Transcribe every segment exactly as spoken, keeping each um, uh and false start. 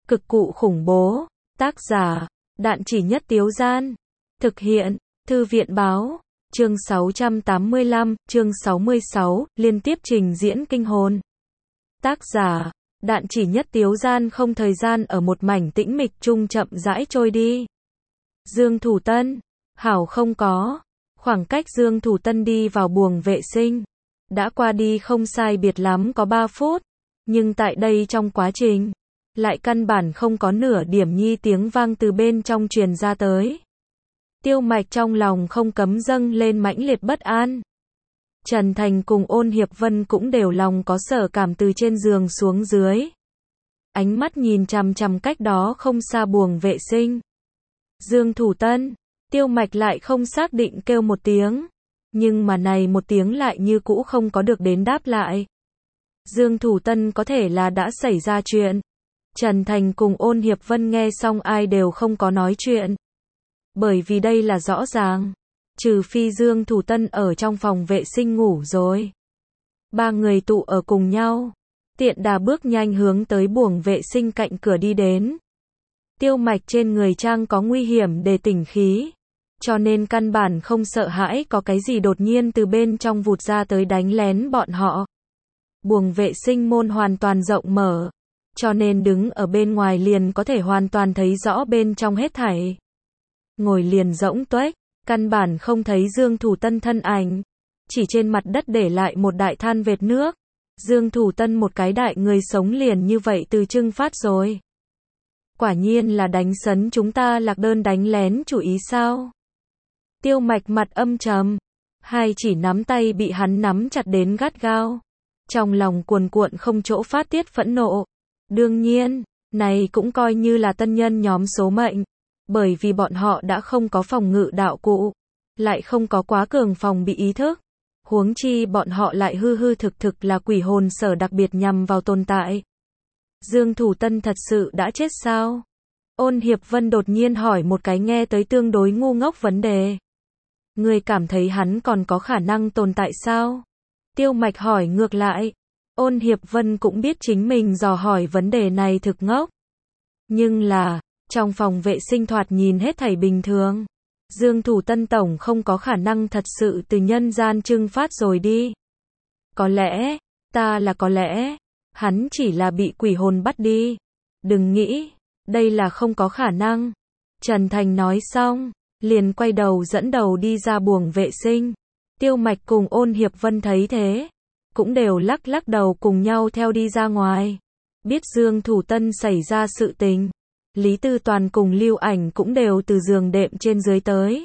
Cực cụ khủng bố. Tác giả, Đạn Chỉ Nhất Tiếu Gian. Thực hiện, Thư viện báo. Chương sáu trăm tám mươi lăm, chương sáu mươi sáu, liên tiếp trình diễn kinh hồn. Tác giả, Đạn Chỉ Nhất Tiếu Gian. Không thời gian ở một mảnh tĩnh mịch chung chậm rãi trôi đi. Dương Thủ Tân, hảo không có. Khoảng cách Dương Thủ Tân đi vào buồng vệ sinh đã qua đi không sai biệt lắm có ba phút, nhưng tại đây trong quá trình lại căn bản không có nửa điểm nhi tiếng vang từ bên trong truyền ra tới. Tiêu Mạch trong lòng không cấm dâng lên mãnh liệt bất an. Trần Thành cùng Ôn Hiệp Vân cũng đều lòng có sở cảm từ trên giường xuống dưới. Ánh mắt nhìn chằm chằm cách đó không xa buồng vệ sinh. Dương Thủ Tân, Tiêu Mạch lại không xác định kêu một tiếng. Nhưng mà này một tiếng lại như cũ không có được đến đáp lại. Dương Thủ Tân có thể là đã xảy ra chuyện. Trần Thành cùng Ôn Hiệp Vân nghe xong ai đều không có nói chuyện. Bởi vì đây là rõ ràng. Trừ phi Dương Thủ Tân ở trong phòng vệ sinh ngủ rồi. Ba người tụ ở cùng nhau. Tiện đà bước nhanh hướng tới buồng vệ sinh cạnh cửa đi đến. Tiêu Mạch trên người trang có nguy hiểm để tỉnh khí. Cho nên căn bản không sợ hãi có cái gì đột nhiên từ bên trong vụt ra tới đánh lén bọn họ. Buồng vệ sinh môn hoàn toàn rộng mở. Cho nên đứng ở bên ngoài liền có thể hoàn toàn thấy rõ bên trong hết thảy. Ngồi liền rỗng tuếch, căn bản không thấy Dương Thủ Tân thân ảnh. Chỉ trên mặt đất để lại một đại than vệt nước. Dương Thủ Tân một cái đại người sống liền như vậy từ trưng phát rồi. Quả nhiên là đánh sấn chúng ta lạc đơn đánh lén chủ ý sao? Tiêu Mạch mặt âm trầm. Hai chỉ nắm tay bị hắn nắm chặt đến gắt gao. Trong lòng cuồn cuộn không chỗ phát tiết phẫn nộ. Đương nhiên, này cũng coi như là tân nhân nhóm số mệnh. Bởi vì bọn họ đã không có phòng ngự đạo cụ. Lại không có quá cường phòng bị ý thức. Huống chi bọn họ lại hư hư thực thực là quỷ hồn sở đặc biệt nhằm vào tồn tại. Dương Thủ Tân thật sự đã chết sao? Ôn Hiệp Vân đột nhiên hỏi một cái nghe tới tương đối ngu ngốc vấn đề. Người cảm thấy hắn còn có khả năng tồn tại sao? Tiêu Mạch hỏi ngược lại. Ôn Hiệp Vân cũng biết chính mình dò hỏi vấn đề này thực ngốc. Nhưng là, trong phòng vệ sinh thoạt nhìn hết thảy bình thường. Dương Thủ Tân tổng không có khả năng thật sự từ nhân gian trưng phát rồi đi. Có lẽ, ta là có lẽ, hắn chỉ là bị quỷ hồn bắt đi. Đừng nghĩ, đây là không có khả năng. Trần Thành nói xong, liền quay đầu dẫn đầu đi ra buồng vệ sinh. Tiêu Mạch cùng Ôn Hiệp Vân thấy thế, cũng đều lắc lắc đầu cùng nhau theo đi ra ngoài. Biết Dương Thủ Tân xảy ra sự tình. Lý Tư Toàn cùng Lưu Ảnh cũng đều từ giường đệm trên dưới tới.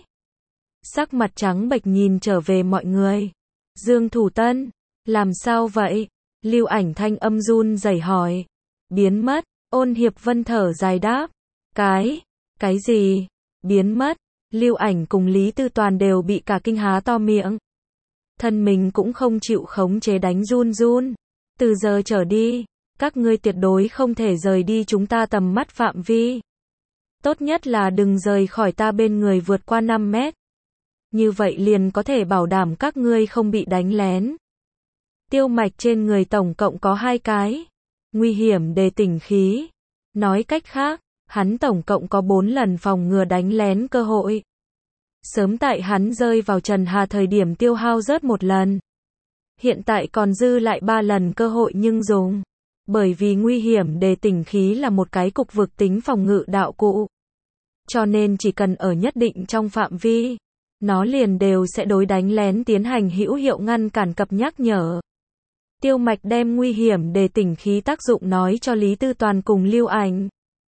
Sắc mặt trắng bệch nhìn trở về mọi người. Dương Thủ Tân, làm sao vậy? Lưu Ảnh thanh âm run rẩy hỏi. Biến mất. Ôn Hiệp Vân thở dài đáp. Cái, cái gì? Biến mất. Lưu Ảnh cùng Lý Tư Toàn đều bị cả kinh há to miệng. Thân mình cũng không chịu khống chế đánh run run. Từ giờ trở đi, các ngươi tuyệt đối không thể rời đi chúng ta tầm mắt phạm vi. Tốt nhất là đừng rời khỏi ta bên người vượt qua năm mét. Như vậy liền có thể bảo đảm các ngươi không bị đánh lén. Tiêu Mạch trên người tổng cộng có hai cái. Nguy hiểm để tỉnh khí. Nói cách khác, hắn tổng cộng có bốn lần phòng ngừa đánh lén cơ hội. Sớm tại hắn rơi vào Trần Hà thời điểm tiêu hao rớt một lần. Hiện tại còn dư lại ba lần cơ hội nhưng dùng. Bởi vì nguy hiểm để tỉnh khí là một cái cục vực tính phòng ngự đạo cụ. Cho nên chỉ cần ở nhất định trong phạm vi, nó liền đều sẽ đối đánh lén tiến hành hữu hiệu ngăn cản cập nhắc nhở. Tiêu Mạch đem nguy hiểm để tỉnh khí tác dụng nói cho Lý Tư Toàn cùng Lưu Ảnh.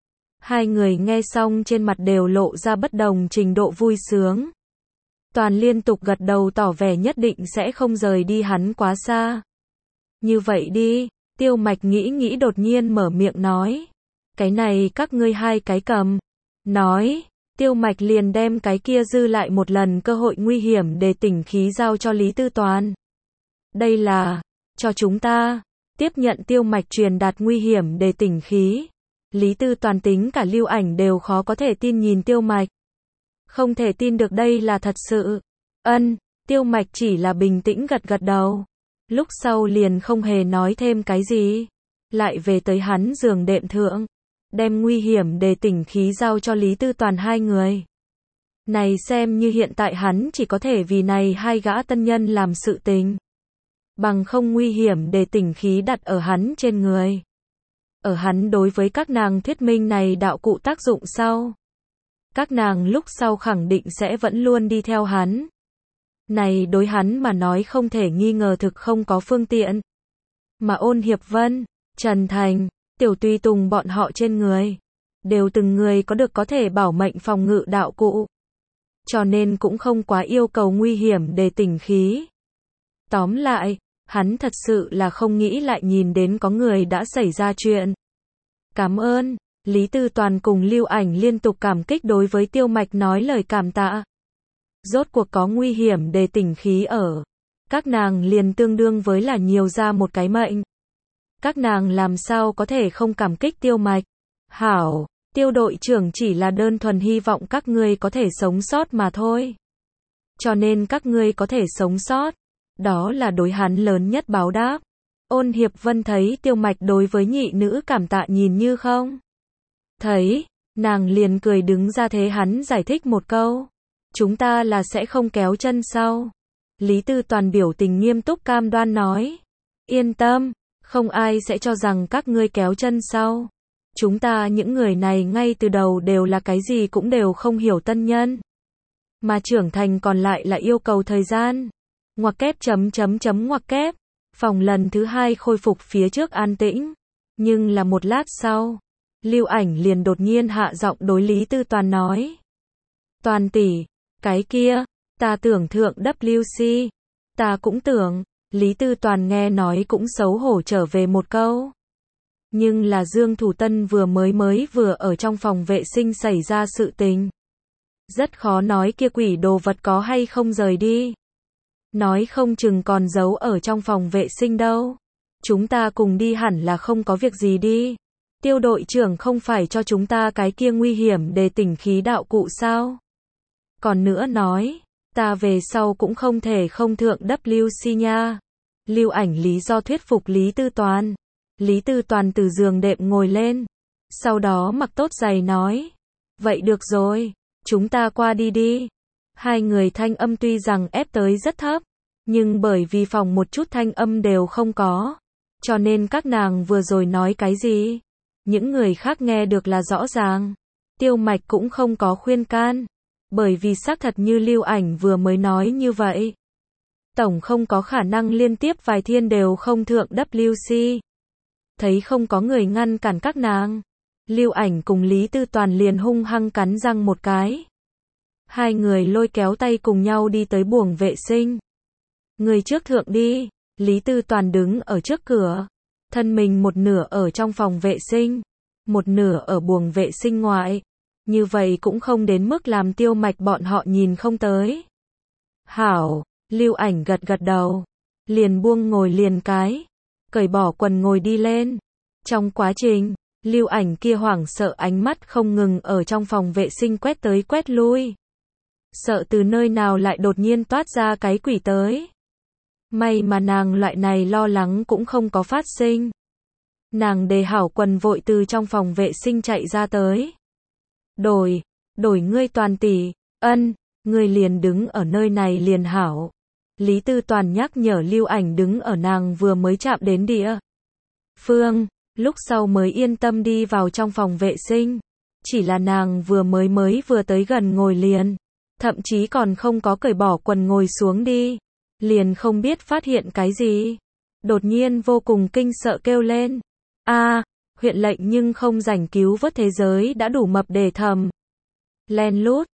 Hai người nghe xong trên mặt đều lộ ra bất đồng trình độ vui sướng. Toàn liên tục gật đầu tỏ vẻ nhất định sẽ không rời đi hắn quá xa. Như vậy đi, Tiêu Mạch nghĩ nghĩ đột nhiên mở miệng nói. Cái này các ngươi hai cái cầm. Nói, Tiêu Mạch liền đem cái kia dư lại một lần cơ hội nguy hiểm để tỉnh khí giao cho Lý Tư Toàn. Đây là, cho chúng ta, tiếp nhận Tiêu Mạch truyền đạt nguy hiểm để tỉnh khí. Lý Tư Toàn tính cả Lưu Ảnh đều khó có thể tin nhìn Tiêu Mạch. Không thể tin được đây là thật sự. Ân, Tiêu Mạch chỉ là bình tĩnh gật gật đầu. Lúc sau liền không hề nói thêm cái gì. Lại về tới hắn giường đệm thượng. đem nguy hiểm để tỉnh khí giao cho Lý Tư Toàn hai người. Này xem như hiện tại hắn chỉ có thể vì này hai gã tân nhân làm sự tình. Bằng không nguy hiểm để tỉnh khí đặt ở hắn trên người. Ở hắn đối với các nàng thuyết minh này đạo cụ tác dụng sau. Các nàng lúc sau khẳng định sẽ vẫn luôn đi theo hắn. Này đối hắn mà nói không thể nghi ngờ thực không có phương tiện. Mà Ôn Hiệp Vân, Trần Thành, Tiểu Tùy Tùng bọn họ trên người, đều từng người có được có thể bảo mệnh phòng ngự đạo cụ. Cho nên cũng không quá yêu cầu nguy hiểm để tỉnh khí. Tóm lại, hắn thật sự là không nghĩ lại nhìn đến có người đã xảy ra chuyện. Cảm ơn, Lý Tư Toàn cùng Lưu Ảnh liên tục cảm kích đối với Tiêu Mạch nói lời cảm tạ. Rốt cuộc có nguy hiểm để tỉnh khí ở. Các nàng liền tương đương với là nhiều ra một cái mệnh. Các nàng làm sao có thể không cảm kích Tiêu Mạch. Hảo, Tiêu đội trưởng chỉ là đơn thuần hy vọng các ngươi có thể sống sót mà thôi. Cho nên các ngươi có thể sống sót. Đó là đối hắn lớn nhất báo đáp. Ôn Hiệp Vân thấy Tiêu Mạch đối với nhị nữ cảm tạ nhìn như không. Thấy, nàng liền cười đứng ra thế hắn giải thích một câu. Chúng ta là sẽ không kéo chân sau. Lý Tư Toàn biểu tình nghiêm túc cam đoan nói. Yên tâm, không ai sẽ cho rằng các ngươi kéo chân sau. Chúng ta những người này ngay từ đầu đều là cái gì cũng đều không hiểu tân nhân. Mà trưởng thành còn lại là yêu cầu thời gian. Ngoặc kép chấm chấm chấm ngoặc kép. Phòng lần thứ hai khôi phục phía trước an tĩnh. Nhưng là một lát sau, Lưu Ảnh liền đột nhiên hạ giọng đối Lý Tư Toàn nói. Toàn tỷ, cái kia, ta tưởng thượng W C. Ta cũng tưởng, Lý Tư Toàn nghe nói cũng xấu hổ trở về một câu. Nhưng là Dương Thủ Tân vừa mới mới vừa ở trong phòng vệ sinh xảy ra sự tình. Rất khó nói kia quỷ đồ vật có hay không rời đi. Nói không chừng còn giấu ở trong phòng vệ sinh đâu. Chúng ta cùng đi hẳn là không có việc gì đi. Tiêu đội trưởng không phải cho chúng ta cái kia nguy hiểm để tỉnh khí đạo cụ sao? Còn nữa nói, ta về sau cũng không thể không thượng W C nha. Lưu Ảnh lý do thuyết phục Lý Tư Toàn. Lý Tư Toàn từ giường đệm ngồi lên. Sau đó mặc tốt giày nói. Vậy được rồi, chúng ta qua đi đi. Hai người thanh âm tuy rằng ép tới rất thấp, nhưng bởi vì phòng một chút thanh âm đều không có. Cho nên các nàng vừa rồi nói cái gì? Những người khác nghe được là rõ ràng. Tiêu Mạch cũng không có khuyên can. Bởi vì xác thật như Lưu Ảnh vừa mới nói như vậy. Tổng không có khả năng liên tiếp vài thiên đều không thượng W C. Thấy không có người ngăn cản các nàng. Lưu Ảnh cùng Lý Tư Toàn liền hung hăng cắn răng một cái. Hai người lôi kéo tay cùng nhau đi tới buồng vệ sinh. Người trước thượng đi. Lý Tư Toàn đứng ở trước cửa. Thân mình một nửa ở trong phòng vệ sinh. Một nửa ở buồng vệ sinh ngoại. Như vậy cũng không đến mức làm Tiêu Mạch bọn họ nhìn không tới. Hảo, Lưu Ảnh gật gật đầu. Liền buông ngồi liền cái. Cởi bỏ quần ngồi đi lên. Trong quá trình, Lưu Ảnh kia hoảng sợ ánh mắt không ngừng ở trong phòng vệ sinh quét tới quét lui. Sợ từ nơi nào lại đột nhiên toát ra cái quỷ tới. May mà nàng loại này lo lắng cũng không có phát sinh. Nàng đề hảo quần vội từ trong phòng vệ sinh chạy ra tới. Đổi, đổi ngươi Toàn tỷ, ân, ngươi liền đứng ở nơi này liền hảo. Lý Tư Toàn nhắc nhở Lưu Ảnh đứng ở nàng vừa mới chạm đến địa phương, lúc sau mới yên tâm đi vào trong phòng vệ sinh. Chỉ là nàng vừa mới mới vừa tới gần ngồi liền, thậm chí còn không có cởi bỏ quần ngồi xuống đi, liền không biết phát hiện cái gì. Đột nhiên vô cùng kinh sợ kêu lên. A, huyện lệnh nhưng không rảnh cứu vớt thế giới đã đủ mập để thầm. Len lút,